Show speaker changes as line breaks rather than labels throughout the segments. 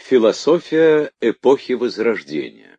Философия эпохи Возрождения.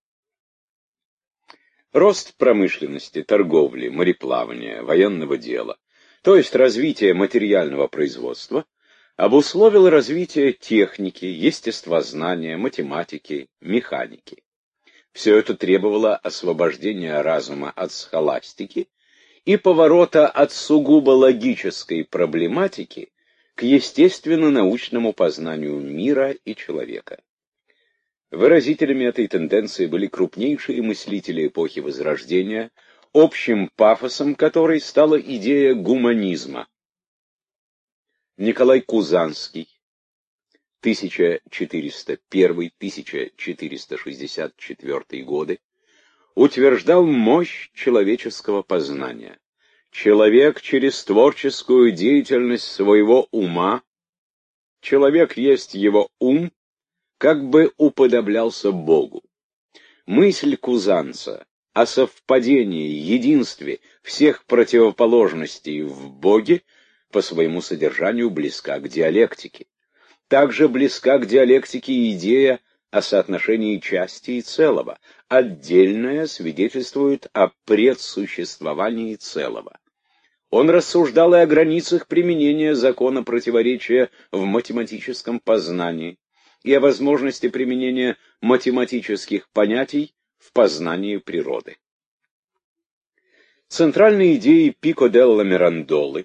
Рост промышленности, торговли, мореплавания, военного дела, то есть развитие материального производства, обусловило развитие техники, естествознания, математики, механики. Все это требовало освобождения разума от схоластики и поворота от сугубо логической проблематики к естественно-научному познанию мира и человека. Выразителями этой тенденции были крупнейшие мыслители эпохи Возрождения, общим пафосом которой стала идея гуманизма. Николай Кузанский, 1401-1464 годы, утверждал мощь человеческого познания. Человек через творческую деятельность своего ума, человек есть его ум, как бы уподоблялся Богу. Мысль кузанца о совпадении, единстве всех противоположностей в Боге по своему содержанию близка к диалектике. Также близка к диалектике идея о соотношении части и целого. Отдельное свидетельствует о предсуществовании целого. Он рассуждал и о границах применения закона противоречия в математическом познании, и о возможности применения математических понятий в познании природы. Центральной идеей Пико делла Мирандолы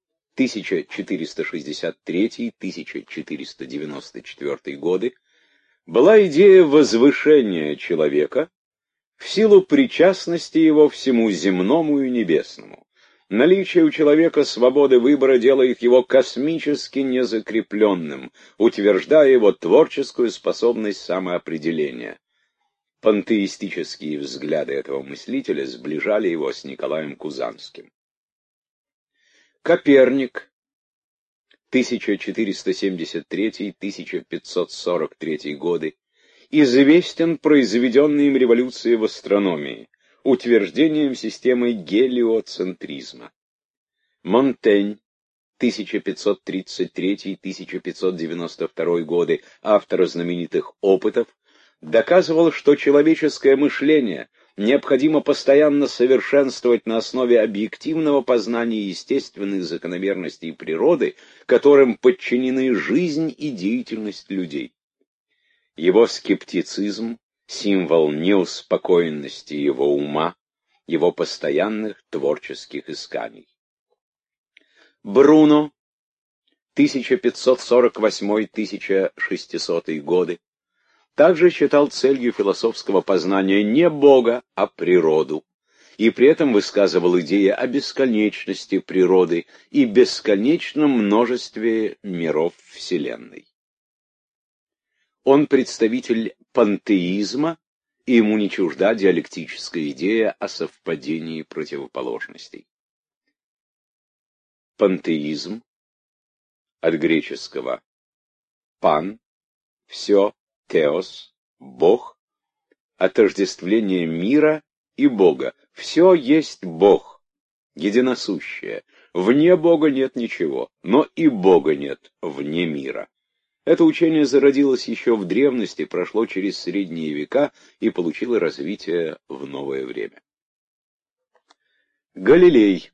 1463-1494 годы была идея возвышения человека в силу причастности его всему земному и небесному. Наличие у человека свободы выбора делает его космически незакрепленным, утверждая его творческую способность самоопределения. Пантеистические взгляды этого мыслителя сближали его с Николаем Кузанским. Коперник, 1473-1543 годы, известен произведенной им революцией в астрономии, утверждением системы гелиоцентризма. Монтень, 1533-1592 годы, автор знаменитых «Опытов», доказывал, что человеческое мышление необходимо постоянно совершенствовать на основе объективного познания естественных закономерностей природы, которым подчинены жизнь и деятельность людей. Его скептицизм — символ неуспокоенности его ума, его постоянных творческих исканий. Бруно, 1548-1600 годы, также считал целью философского познания не Бога, а природу, и при этом высказывал идеи о бесконечности природы и бесконечном множестве миров Вселенной. Он представитель пантеизма, и ему не чужда диалектическая идея о совпадении противоположностей. Пантеизм, от греческого «пан» — все, «теос» — Бог, отождествление мира и Бога. Все есть Бог, единосущее. Вне Бога нет ничего, но и Бога нет вне мира. Это учение зародилось еще в древности, прошло через средние века и получило развитие в новое время. Галилей,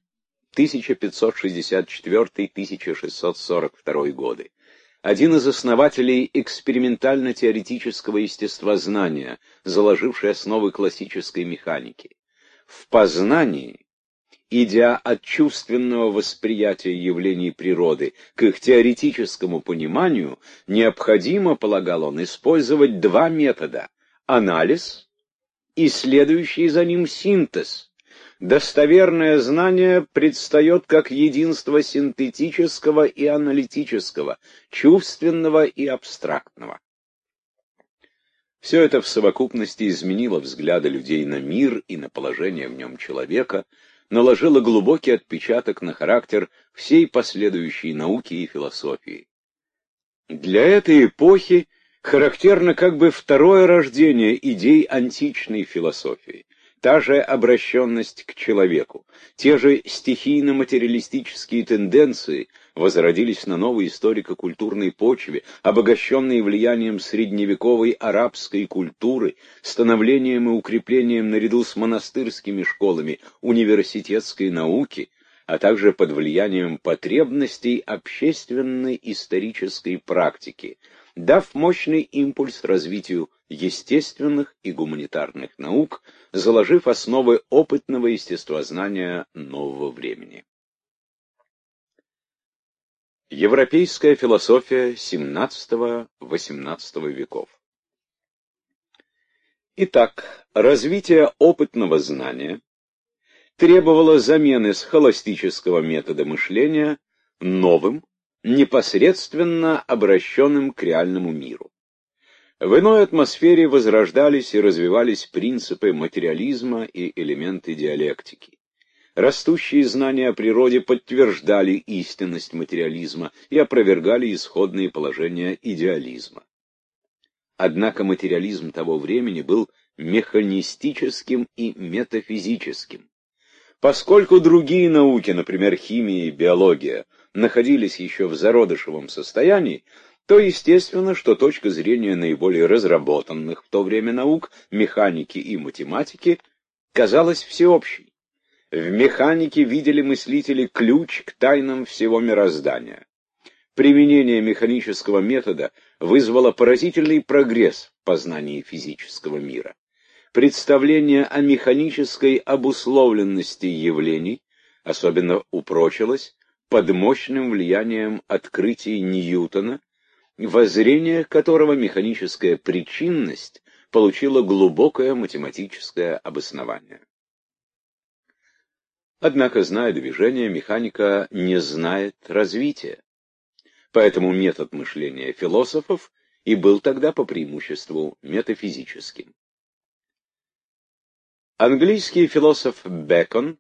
1564-1642 годы, один из основателей экспериментально-теоретического естествознания, заложивший основы классической механики. В познании, идя от чувственного восприятия явлений природы к их теоретическому пониманию, необходимо, полагал он, использовать два метода – анализ и следующий за ним синтез. Достоверное знание предстает как единство синтетического и аналитического, чувственного и абстрактного. Все это в совокупности изменило взгляды людей на мир и на положение в нем человека, наложило глубокий отпечаток на характер всей последующей науки и философии. Для этой эпохи характерно как бы второе рождение идей античной философии, та же обращенность к человеку, те же стихийно-материалистические тенденции, возродились на новой историко-культурной почве, обогащенные влиянием средневековой арабской культуры, становлением и укреплением наряду с монастырскими школами университетской науки, а также под влиянием потребностей общественной исторической практики, дав мощный импульс развитию естественных и гуманитарных наук, заложив основы опытного естествознания нового времени. Европейская философия XVII-XVIII веков. Итак, развитие опытного знания требовало замены схоластического метода мышления новым, непосредственно обращенным к реальному миру. В иной атмосфере возрождались и развивались принципы материализма и элементы диалектики. Растущие знания о природе подтверждали истинность материализма и опровергали исходные положения идеализма. Однако материализм того времени был механистическим и метафизическим. Поскольку другие науки, например, химия и биология, находились еще в зародышевом состоянии, то естественно, что точка зрения наиболее разработанных в то время наук, механики и математики, казалась всеобщей. В механике видели мыслители ключ к тайнам всего мироздания. Применение механического метода вызвало поразительный прогресс в познании физического мира. Представление о механической обусловленности явлений особенно упрочилось под мощным влиянием открытий Ньютона, воззрение которого механическая причинность получила глубокое математическое обоснование. Однако, зная движение, механика не знает развития. Поэтому метод мышления философов и был тогда по преимуществу метафизическим. Английский философ Бэкон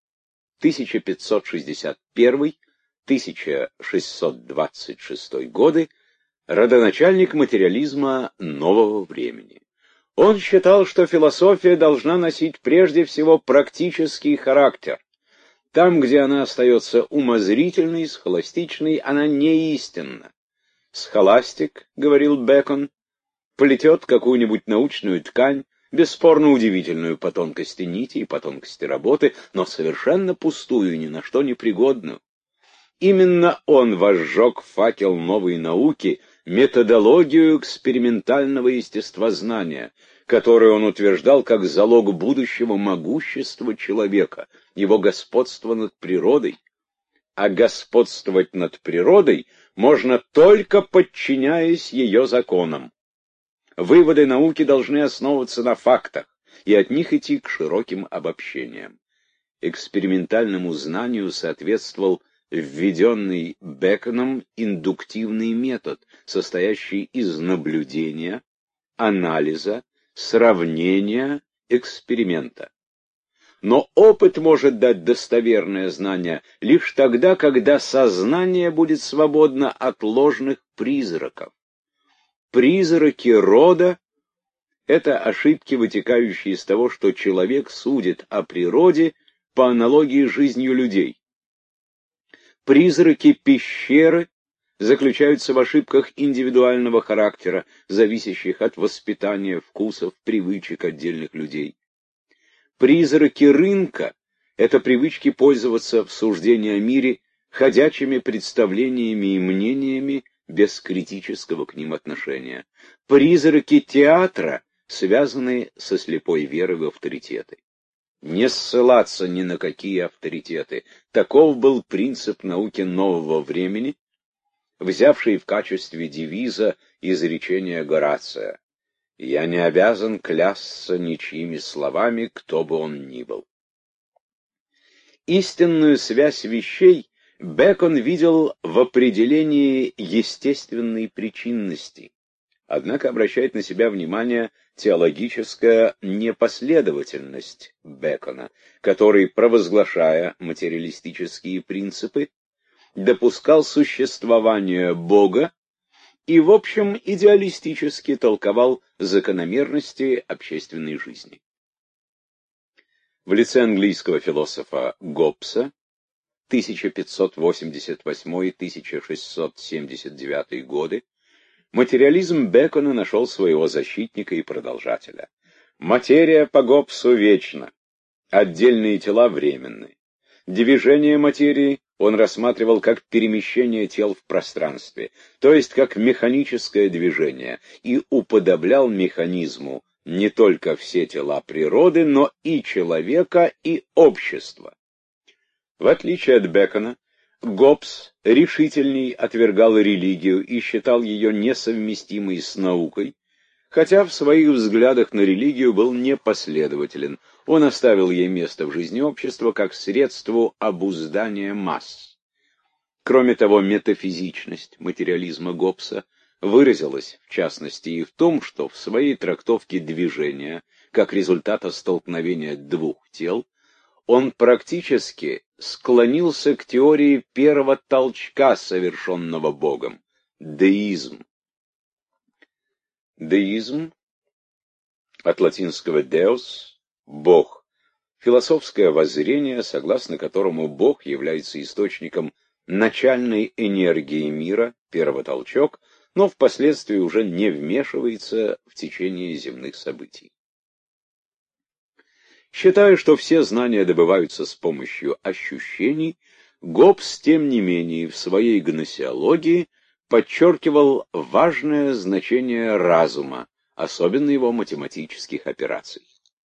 1561-1626 годы, родоначальник материализма нового времени. Он считал, что философия должна носить прежде всего практический характер. Там, где она остается умозрительной, схоластичной, она не истинна. Схоластик, говорил Бэкон, плетет какую-нибудь научную ткань, бесспорно удивительную по тонкости нити и по тонкости работы, но совершенно пустую, ни на что не пригодную. Именно он возжег факел новой науки, методологию экспериментального естествознания, которую он утверждал как залог будущего могущества человека, его господства над природой. А господствовать над природой можно только подчиняясь ее законам. Выводы науки должны основываться на фактах и от них идти к широким обобщениям. Экспериментальному знанию соответствовал введенный Бэконом индуктивный метод, состоящий из наблюдения, анализа, сравнения, эксперимента. Но опыт может дать достоверное знание лишь тогда, когда сознание будет свободно от ложных призраков. Призраки рода — это ошибки, вытекающие из того, что человек судит о природе по аналогии с жизнью людей. Призраки пещеры заключаются в ошибках индивидуального характера, зависящих от воспитания, вкусов, привычек отдельных людей. Призраки рынка — это привычки пользоваться в суждении о мире ходячими представлениями и мнениями без критического к ним отношения. Призраки театра связаны со слепой верой в авторитеты. Не ссылаться ни на какие авторитеты. Таков был принцип науки нового времени, взявший в качестве девиза изречение Горация: «Я не обязан клясться ничьими словами, кто бы он ни был». Истинную связь вещей Бэкон видел в определении естественной причинности, однако обращает на себя внимание теологическая непоследовательность Бэкона, который, провозглашая материалистические принципы, допускал существование Бога и, в общем, идеалистически толковал закономерности общественной жизни. В лице английского философа Гоббса 1588-1679 годы, материализм Бэкона нашел своего защитника и продолжателя. Материя по Гоббсу вечна, отдельные тела временны. Движение материи он рассматривал как перемещение тел в пространстве, то есть как механическое движение, и уподоблял механизму не только все тела природы, но и человека, и общества. В отличие от Бэкона, Гоббс решительней отвергал религию и считал ее несовместимой с наукой, хотя в своих взглядах на религию был непоследователен. Он оставил ей место в жизни общества как средству обуздания масс. Кроме того, метафизичность материализма Гоббса выразилась, в частности, и в том, что в своей трактовке движения, как результата столкновения двух тел, он практически склонился к теории первого толчка, совершенного Богом – деизм. Деизм, от латинского deus – Бог, философское воззрение, согласно которому Бог является источником начальной энергии мира, первотолчок, но впоследствии уже не вмешивается в течение земных событий. Считая, что все знания добываются с помощью ощущений, Гоббс, тем не менее, в своей гносеологии подчеркивал важное значение разума, особенно его математических операций.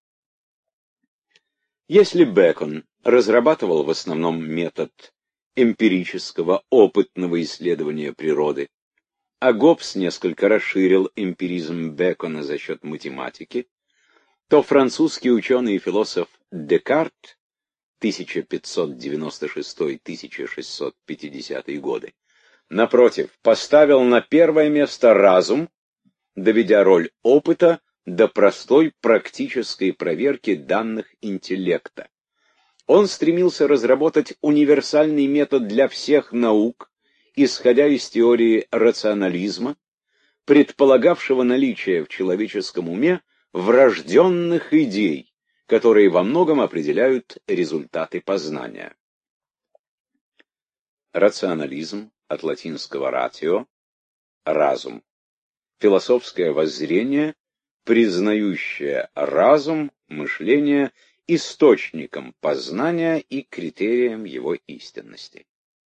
Если Бэкон разрабатывал в основном метод эмпирического, опытного исследования природы, а Гоббс несколько расширил эмпиризм Бэкона за счет математики, то французский ученый и философ Декарт 1596-1650 годы, напротив, поставил на первое место разум, доведя роль опыта до простой практической проверки данных интеллекта. Он стремился разработать универсальный метод для всех наук, исходя из теории рационализма, предполагавшего наличие в человеческом уме врожденных идей, которые во многом определяют результаты познания. Рационализм, от латинского ratio – разум. Философское воззрение, признающее разум, мышление источником познания и критерием его истинности.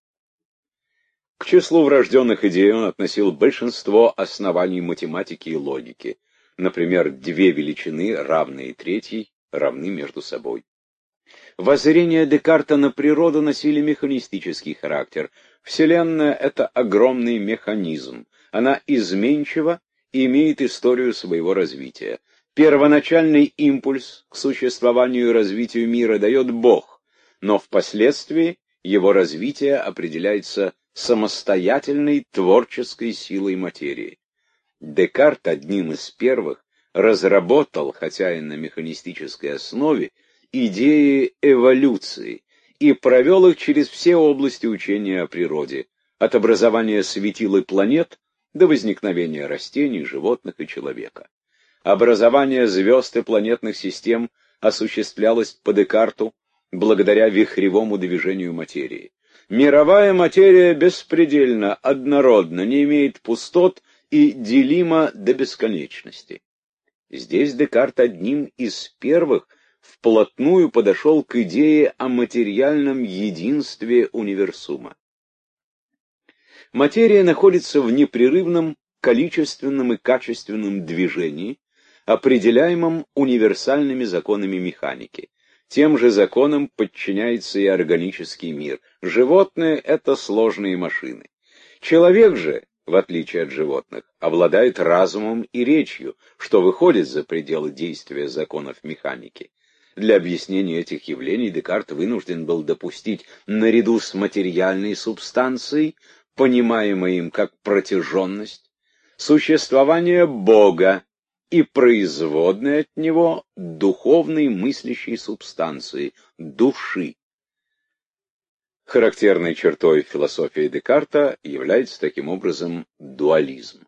К числу врожденных идей он относил большинство оснований математики и логики. Например, две величины, равные третьей, равны между собой. Воззрения Декарта на природу носили механистический характер. Вселенная — это огромный механизм. Она изменчива и имеет историю своего развития. Первоначальный импульс к существованию и развитию мира дает Бог, но впоследствии его развитие определяется самостоятельной творческой силой материи. Декарт одним из первых разработал, хотя и на механистической основе, идеи эволюции и провел их через все области учения о природе, от образования светил и планет до возникновения растений, животных и человека. Образование звезд и планетных систем осуществлялось по Декарту благодаря вихревому движению материи. Мировая материя беспредельно, однородна, не имеет пустот и делима до бесконечности. Здесь Декарт одним из первых вплотную подошел к идее о материальном единстве универсума. Материя находится в непрерывном количественном и качественном движении, определяемом универсальными законами механики. Тем же законам подчиняется и органический мир. Животные — это сложные машины. Человек же, в отличие от животных, обладает разумом и речью, что выходит за пределы действия законов механики. Для объяснения этих явлений Декарт вынужден был допустить, наряду с материальной субстанцией, понимаемой им как протяженность, существование Бога и производной от него духовной мыслящей субстанции, души. Характерной чертой философии Декарта является таким образом дуализм.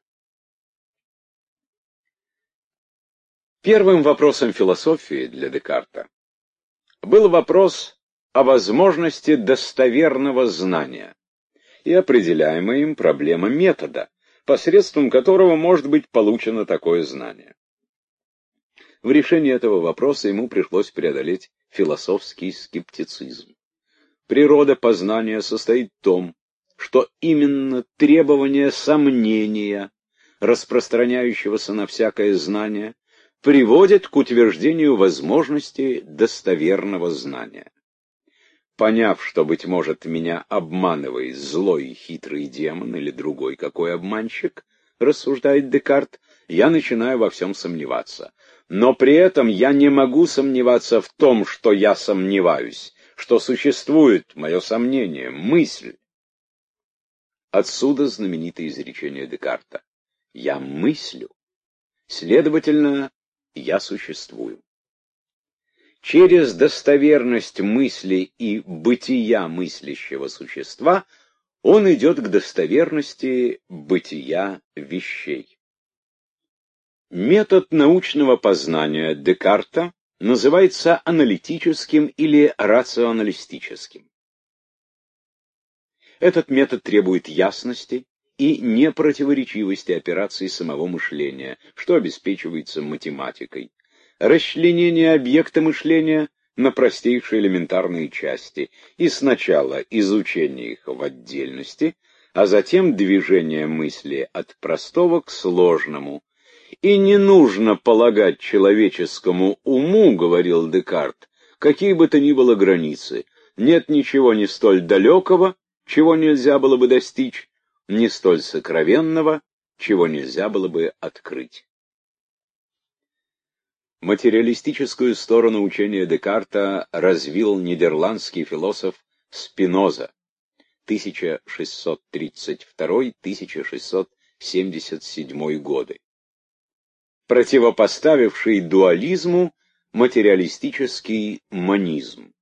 Первым вопросом философии для Декарта был вопрос о возможности достоверного знания и определяемая им проблема метода, посредством которого может быть получено такое знание. В решении этого вопроса ему пришлось преодолеть философский скептицизм. Природа познания состоит в том, что именно требование сомнения, распространяющегося на всякое знание, приводит к утверждению возможности достоверного знания. Поняв, что, быть может, меня обманывает злой и хитрый демон или другой какой обманщик, рассуждает Декарт, я начинаю во всем сомневаться. Но при этом я не могу сомневаться в том, что я сомневаюсь, что существует мое сомнение, мысль. Отсюда знаменитое изречение Декарта: «Я мыслю, следовательно, я существую». Через достоверность мысли и бытия мыслящего существа он идет к достоверности бытия вещей. Метод научного познания Декарта называется аналитическим или рационалистическим. Этот метод требует ясности и непротиворечивости операций самого мышления, что обеспечивается математикой. Расчленение объекта мышления на простейшие элементарные части и сначала изучение их в отдельности, а затем движение мысли от простого к сложному. И не нужно полагать человеческому уму, говорил Декарт, какие бы то ни было границы. Нет ничего не столь далекого, чего нельзя было бы достичь, не столь сокровенного, чего нельзя было бы открыть. Материалистическую сторону учения Декарта развил нидерландский философ Спиноза 1632-1677 годы, противопоставивший дуализму материалистический монизм.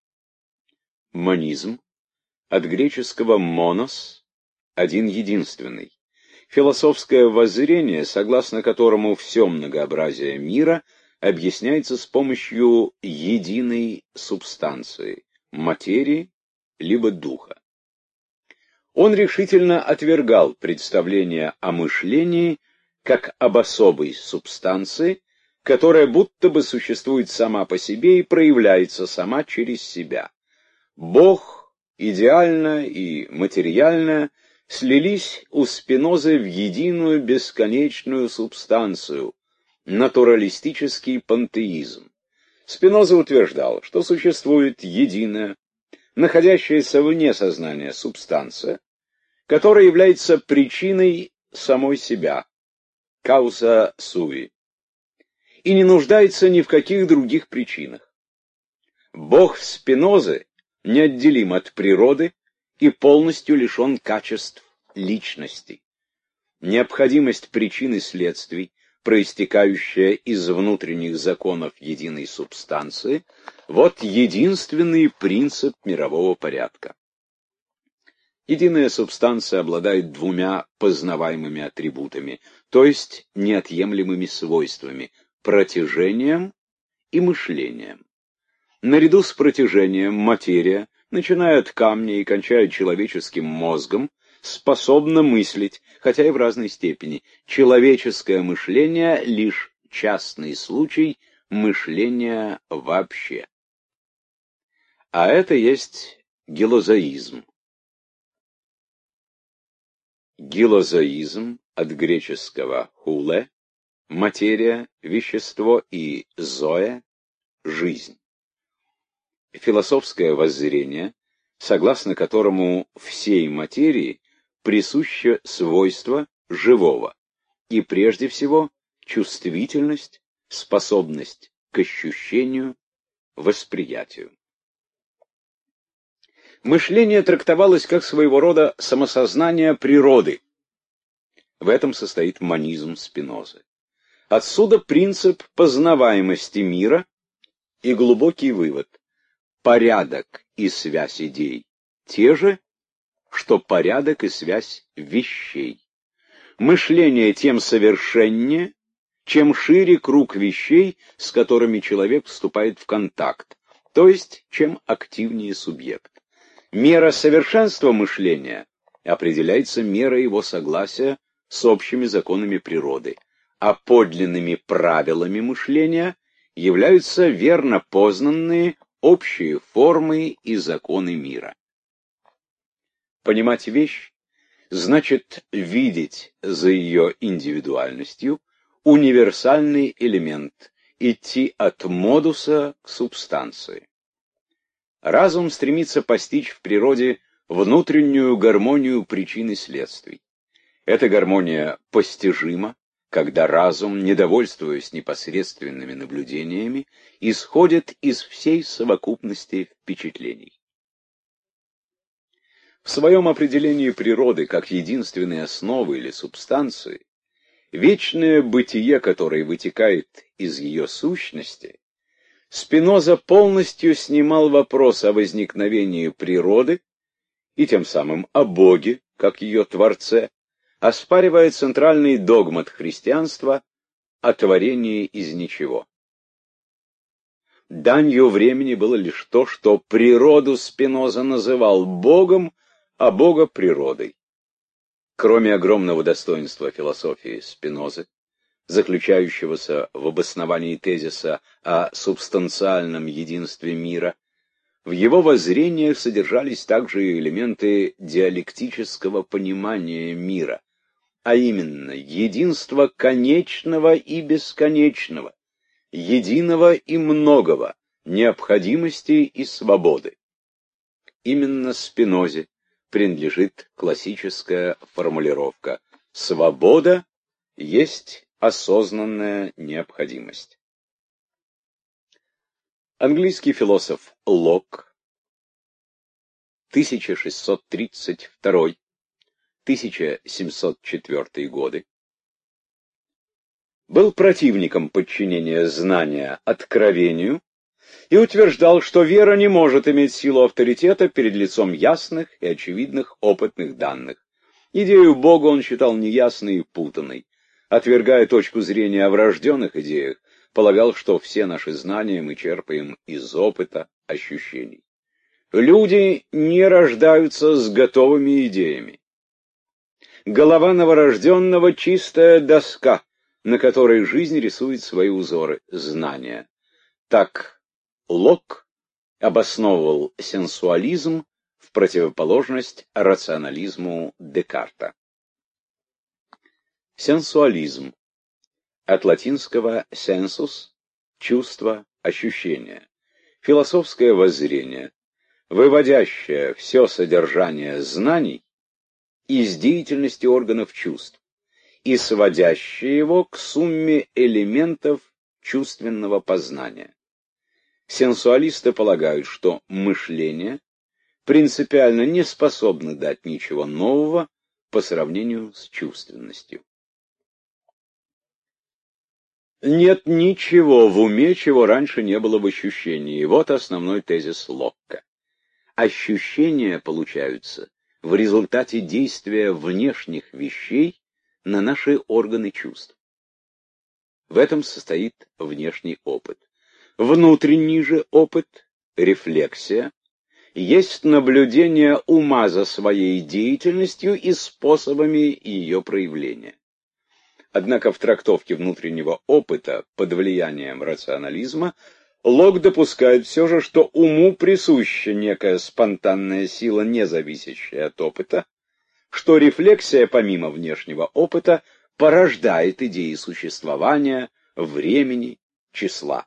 Монизм от греческого «монос» — один единственный. Философское воззрение, согласно которому все многообразие мира объясняется с помощью единой субстанции — материи либо духа. Он решительно отвергал представление о мышлении как об особой субстанции, которая будто бы существует сама по себе и проявляется сама через себя. Бог, идеально и материально, слились у Спинозы в единую бесконечную субстанцию — натуралистический пантеизм. Спиноза утверждал, что существует единая, находящаяся вне сознания субстанция, которая является причиной самой себя, causa sui, и не нуждается ни в каких других причинах. Бог Спинозы неотделим от природы и полностью лишен качеств личности. Необходимость причин и следствий, проистекающая из внутренних законов единой субстанции, вот единственный принцип мирового порядка. Единая субстанция обладает двумя познаваемыми атрибутами, то есть неотъемлемыми свойствами – протяжением и мышлением. Наряду с протяжением материя, начиная от камня и кончая человеческим мозгом, способна мыслить, хотя и в разной степени. Человеческое мышление — лишь частный случай мышления вообще. А это есть гилозоизм. Гилозоизм от греческого «хуле» — материя, вещество, и «зоэ» — жизнь. Философское воззрение, согласно которому всей материи присуще свойство живого, и прежде всего чувствительность, способность к ощущению, восприятию. Мышление трактовалось как своего рода самосознание природы. В этом состоит монизм Спинозы. Отсюда принцип познаваемости мира и глубокий вывод: порядок и связь идей те же, что порядок и связь вещей. Мышление тем совершеннее, чем шире круг вещей, с которыми человек вступает в контакт, то есть чем активнее субъект. Мера совершенства мышления определяется мерой его согласия с общими законами природы, а подлинными правилами мышления являются верно познанные общие формы и законы мира. Понимать вещь значит видеть за ее индивидуальностью универсальный элемент, идти от модуса к субстанции. Разум стремится постичь в природе внутреннюю гармонию причин и следствий. Эта гармония постижима, когда разум, недовольствуясь непосредственными наблюдениями, исходит из всей совокупности впечатлений. В своем определении природы как единственной основы или субстанции, вечное бытие, которое вытекает из ее сущности, Спиноза полностью снимал вопрос о возникновении природы и тем самым о Боге, как ее Творце, оспаривая центральный догмат христианства о творении из ничего. Данью времени было лишь то, что природу Спиноза называл Богом, а Бога природой. Кроме огромного достоинства философии Спинозы, заключающегося в обосновании тезиса о субстанциальном единстве мира, в его воззрениях содержались также элементы диалектического понимания мира, а именно единство конечного и бесконечного, единого и многого, необходимости и свободы. Именно Спинозе принадлежит классическая формулировка «свобода есть осознанная необходимость». Английский философ Локк 1632-1704 годы был противником подчинения знания откровению и утверждал, что вера не может иметь силу авторитета перед лицом ясных и очевидных опытных данных. Идею Бога он считал неясной и путанной. Отвергая точку зрения о врожденных идеях, полагал, что все наши знания мы черпаем из опыта, ощущений. Люди не рождаются с готовыми идеями. Голова новорожденного — чистая доска, на которой жизнь рисует свои узоры, знания. Так Локк обосновывал сенсуализм в противоположность рационализму Декарта. Сенсуализм. От латинского sensus – чувство, ощущение. Философское воззрение, выводящее все содержание знаний из деятельности органов чувств и сводящее его к сумме элементов чувственного познания. Сенсуалисты полагают, что мышление принципиально не способно дать ничего нового по сравнению с чувственностью. Нет ничего в уме, чего раньше не было в ощущении. Вот основной тезис Локка. Ощущения получаются в результате действия внешних вещей на наши органы чувств. В этом состоит внешний опыт. Внутренний же опыт, рефлексия, есть наблюдение ума за своей деятельностью и способами ее проявления. Однако в трактовке внутреннего опыта под влиянием рационализма Локк допускает все же, что уму присуща некая спонтанная сила, не зависящая от опыта, что рефлексия помимо внешнего опыта порождает идеи существования, времени, числа.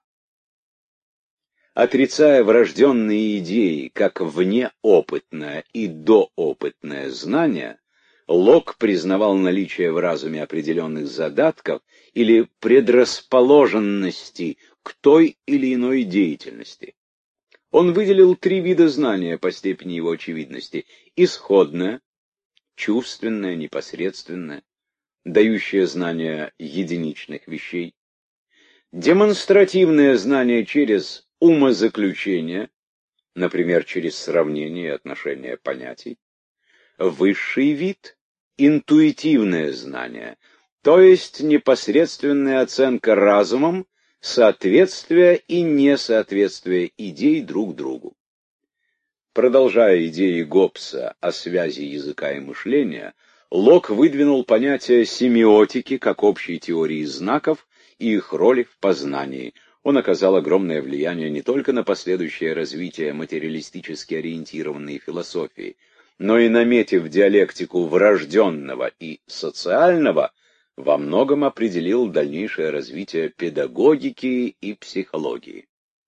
Отрицая врожденные идеи как внеопытное и доопытное знание, Локк признавал наличие в разуме определенных задатков или предрасположенности к той или иной деятельности. Он выделил три вида знания по степени его очевидности: исходное, чувственное, непосредственное, дающее знание единичных вещей; демонстративное знание через умозаключение, например, через сравнение и отношение понятий; высший вид — интуитивное знание, то есть непосредственная оценка разумом соответствие и несоответствие идей друг другу. Продолжая идеи Гоббса о связи языка и мышления, Лок выдвинул понятие семиотики как общей теории знаков и их роли в познании. Он оказал огромное влияние не только на последующее развитие материалистически ориентированной философии, но и, наметив диалектику врожденного и социального, во многом определил дальнейшее развитие педагогики и психологии.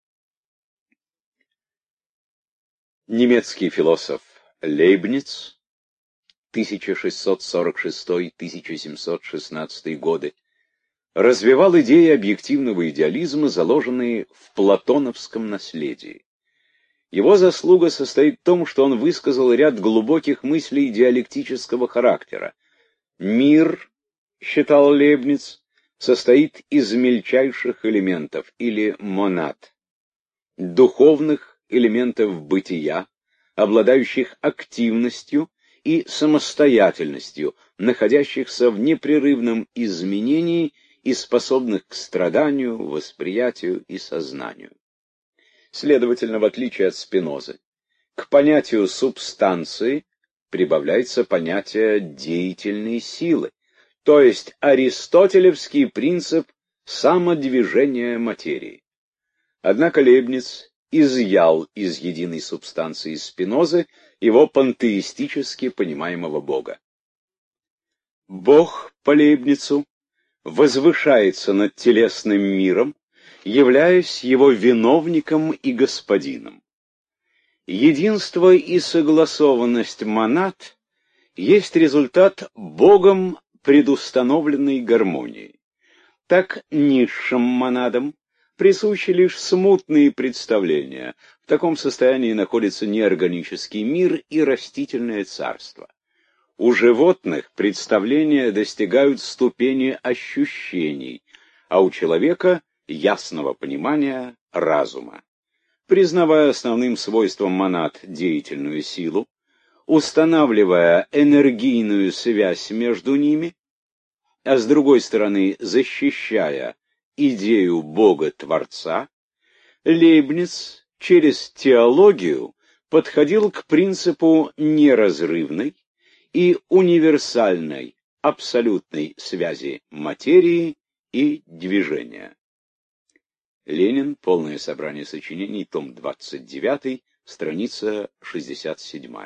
Немецкий философ Лейбниц 1646-1716 годы развивал идеи объективного идеализма, заложенные в платоновском наследии. Его заслуга состоит в том, что он высказал ряд глубоких мыслей диалектического характера. Мир, считал Лейбниц, состоит из мельчайших элементов, или монад, духовных элементов бытия, обладающих активностью и самостоятельностью, находящихся в непрерывном изменении и способных к страданию, восприятию и сознанию. Следовательно, в отличие от Спинозы, к понятию субстанции прибавляется понятие деятельной силы, то есть аристотелевский принцип самодвижения материи. Однако Лейбниц изъял из единой субстанции Спинозы его пантеистически понимаемого Бога. Бог, по Лейбницу, возвышается над телесным миром, являясь его виновником и господином. Единство и согласованность монад есть результат Богом предустановленной гармонии. Так низшим монадам присущи лишь смутные представления. В таком состоянии находится неорганический мир и растительное царство. У животных представления достигают ступени ощущений, а у человека — ясного понимания разума. Признавая основным свойством монад деятельную силу, устанавливая энергийную связь между ними, а с другой стороны защищая идею Бога-творца, Лейбниц через теологию подходил к принципу неразрывной и универсальной абсолютной связи материи и движения. Ленин. Полное собрание сочинений. Том 29. Страница 67.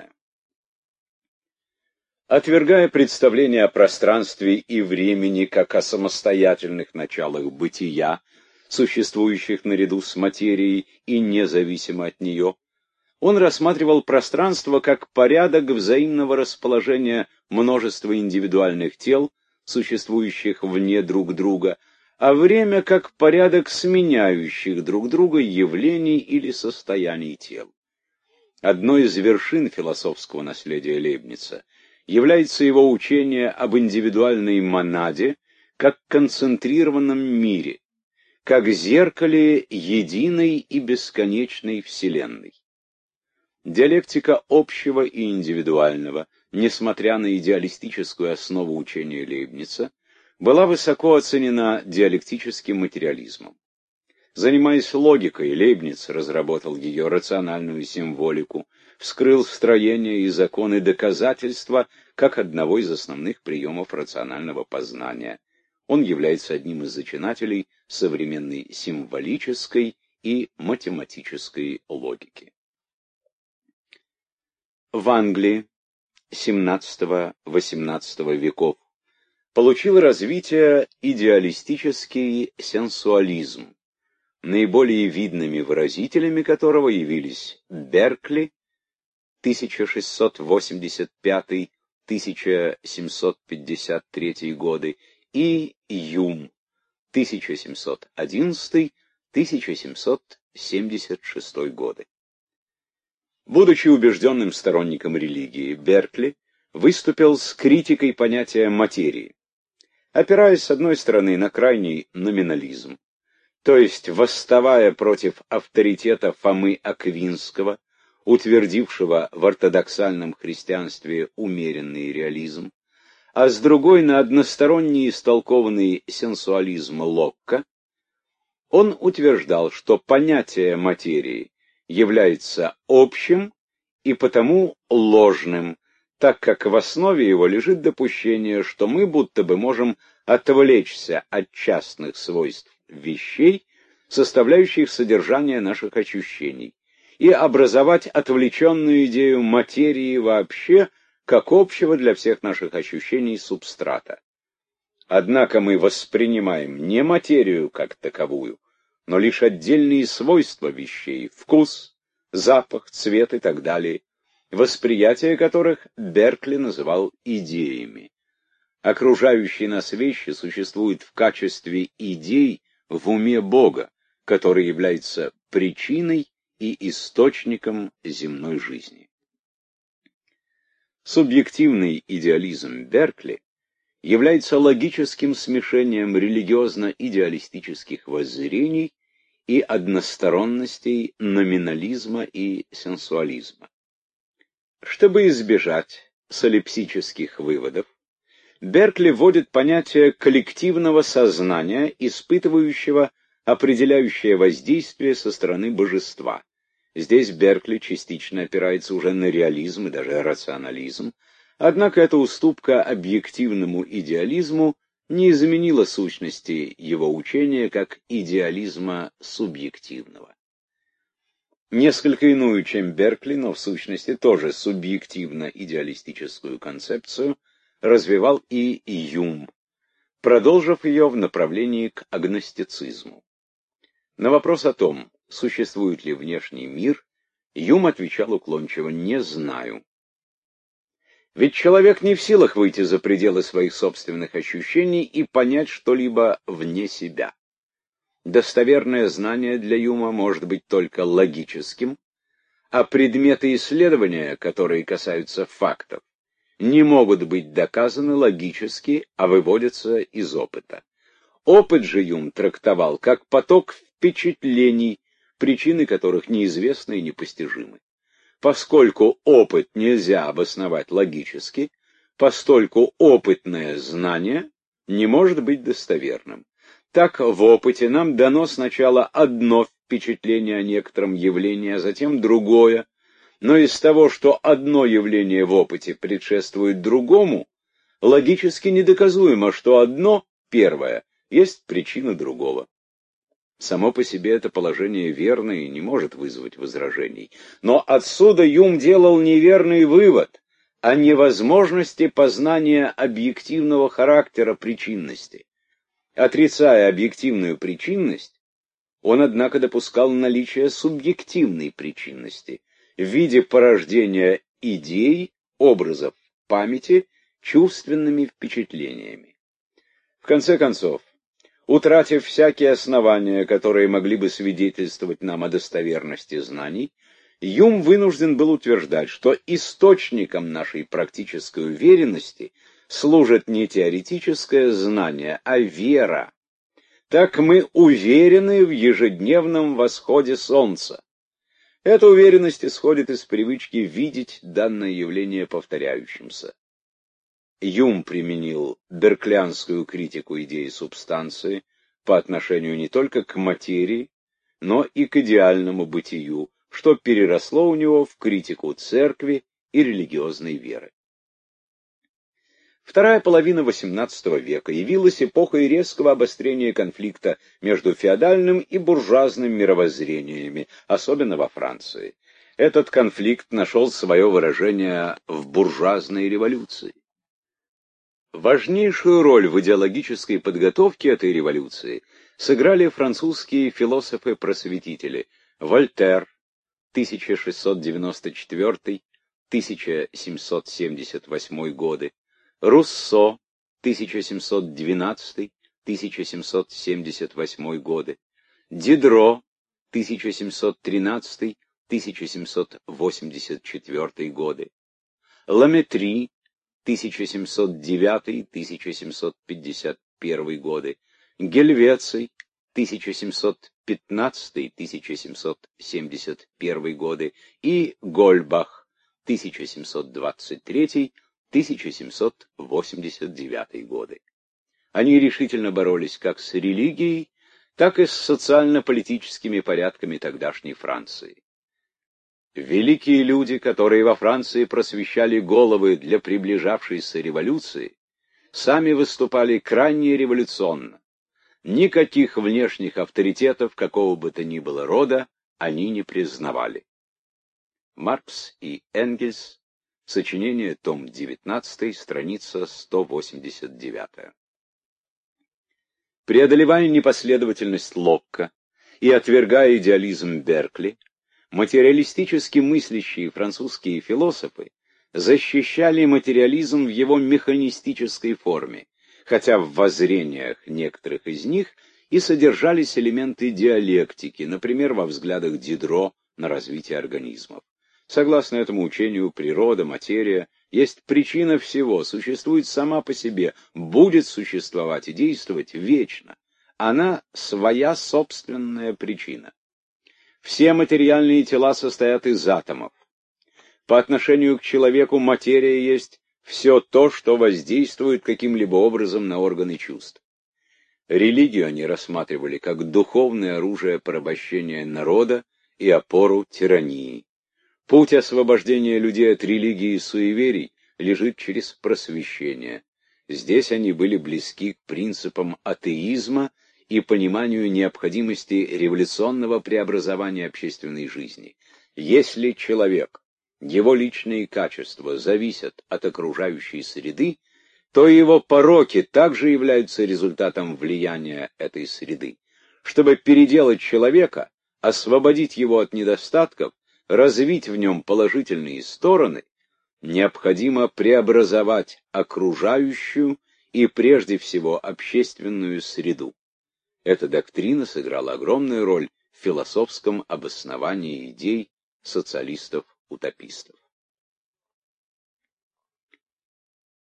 Отвергая представление о пространстве и времени как о самостоятельных началах бытия, существующих наряду с материей и независимо от нее, он рассматривал пространство как порядок взаимного расположения множества индивидуальных тел, существующих вне друг друга, а время как порядок сменяющих друг друга явлений или состояний тел. Одной из вершин философского наследия Лейбница является его учение об индивидуальной монаде как концентрированном мире, как зеркале единой и бесконечной Вселенной. Диалектика общего и индивидуального, несмотря на идеалистическую основу учения Лейбница, была высоко оценена диалектическим материализмом. Занимаясь логикой, Лейбниц разработал ее рациональную символику, вскрыл строение и законы доказательства как одного из основных приемов рационального познания. Он является одним из зачинателей современной символической и математической логики. В Англии XVII-XVIII веков получил развитие идеалистический сенсуализм, наиболее видными выразителями которого явились Беркли 1685-1753 годы и Юм 1711-1776 годы. Будучи убежденным сторонником религии, Беркли выступил с критикой понятия материи, опираясь с одной стороны на крайний номинализм, то есть восставая против авторитета Фомы Аквинского, утвердившего в ортодоксальном христианстве умеренный реализм, а с другой на односторонне истолкованный сенсуализм Локка, Он утверждал, что понятие материи является общим и потому ложным, так как в основе его лежит допущение, что мы будто бы можем отвлечься от частных свойств вещей, составляющих содержание наших ощущений, и образовать отвлеченную идею материи вообще, как общего для всех наших ощущений субстрата. Однако мы воспринимаем не материю как таковую, но лишь отдельные свойства вещей, вкус, запах, цвет и так далее, восприятие которых Беркли называл идеями. Окружающие нас вещи существуют в качестве идей в уме Бога, который является причиной и источником земной жизни. Субъективный идеализм Беркли является логическим смешением религиозно-идеалистических воззрений и односторонностей номинализма и сенсуализма. Чтобы избежать солипсических выводов, Беркли вводит понятие коллективного сознания, испытывающего определяющее воздействие со стороны божества. Здесь Беркли частично опирается уже на реализм и даже рационализм, однако эта уступка объективному идеализму не изменила сущности его учения как идеализма субъективного. Несколько иную, чем Беркли, но в сущности тоже субъективно-идеалистическую концепцию развивал и Юм, продолжив ее в направлении к агностицизму. На вопрос о том, существует ли внешний мир, Юм отвечал уклончиво: «Не знаю». Ведь человек не в силах выйти за пределы своих собственных ощущений и понять что-либо вне себя. Достоверное знание для Юма может быть только логическим, а предметы исследования, которые касаются фактов, не могут быть доказаны логически, а выводятся из опыта. Опыт же Юм трактовал как поток впечатлений, причины которых неизвестны и непостижимы. Поскольку опыт нельзя обосновать логически, постольку опытное знание не может быть достоверным. Так в опыте нам дано сначала одно впечатление о некотором явлении, а затем другое, но из того, что одно явление в опыте предшествует другому, логически недоказуемо, что одно, первое, есть причина другого. Само по себе это положение верно и не может вызвать возражений. Но отсюда Юм делал неверный вывод о невозможности познания объективного характера причинности. Отрицая объективную причинность, он, однако, допускал наличие субъективной причинности в виде порождения идей, образов памяти, чувственными впечатлениями. В конце концов, утратив всякие основания, которые могли бы свидетельствовать нам о достоверности знаний, Юм вынужден был утверждать, что источником нашей практической уверенности служит не теоретическое знание, а вера. Так мы уверены в ежедневном восходе солнца. Эта уверенность исходит из привычки видеть данное явление повторяющимся. Юм применил берклианскую критику идеи субстанции по отношению не только к материи, но и к идеальному бытию, что переросло у него в критику церкви и религиозной веры. Вторая половина XVIII века явилась эпохой резкого обострения конфликта между феодальным и буржуазным мировоззрениями, особенно во Франции. Этот конфликт нашел свое выражение в буржуазной революции. Важнейшую роль в идеологической подготовке этой революции сыграли французские философы-просветители Вольтер, 1684-1778 годы, Руссо, 1712-1778 годы, Дидро, 1713-1784 годы, Ламетри, 1709-1751 годы, Гельвеций, 1715-1771 годы и Гольбах, 1723-1789 годы. Они решительно боролись как с религией, так и с социально-политическими порядками тогдашней Франции. Великие люди, которые во Франции просвещали головы для приближавшейся революции, сами выступали крайне революционно. Никаких внешних авторитетов, какого бы то ни было рода, они не признавали. Маркс и Энгельс. Сочинение, том 19, страница 189. Преодолевая непоследовательность Локка и отвергая идеализм Беркли, материалистически мыслящие французские философы защищали материализм в его механистической форме, хотя в воззрениях некоторых из них и содержались элементы диалектики, например, во взглядах Дидро на развитие организмов. Согласно этому учению, природа, материя есть причина всего, существует сама по себе, будет существовать и действовать вечно. Она своя собственная причина. Все материальные тела состоят из атомов. По отношению к человеку материя есть все то, что воздействует каким-либо образом на органы чувств. Религию они рассматривали как духовное оружие порабощения народа и опору тирании. Путь освобождения людей от религии и суеверий лежит через просвещение. Здесь они были близки к принципам атеизма и пониманию необходимости революционного преобразования общественной жизни. Если человек, его личные качества зависят от окружающей среды, то его пороки также являются результатом влияния этой среды. Чтобы переделать человека, освободить его от недостатков, развить в нем положительные стороны, необходимо преобразовать окружающую и прежде всего общественную среду. Эта доктрина сыграла огромную роль в философском обосновании идей социалистов-утопистов.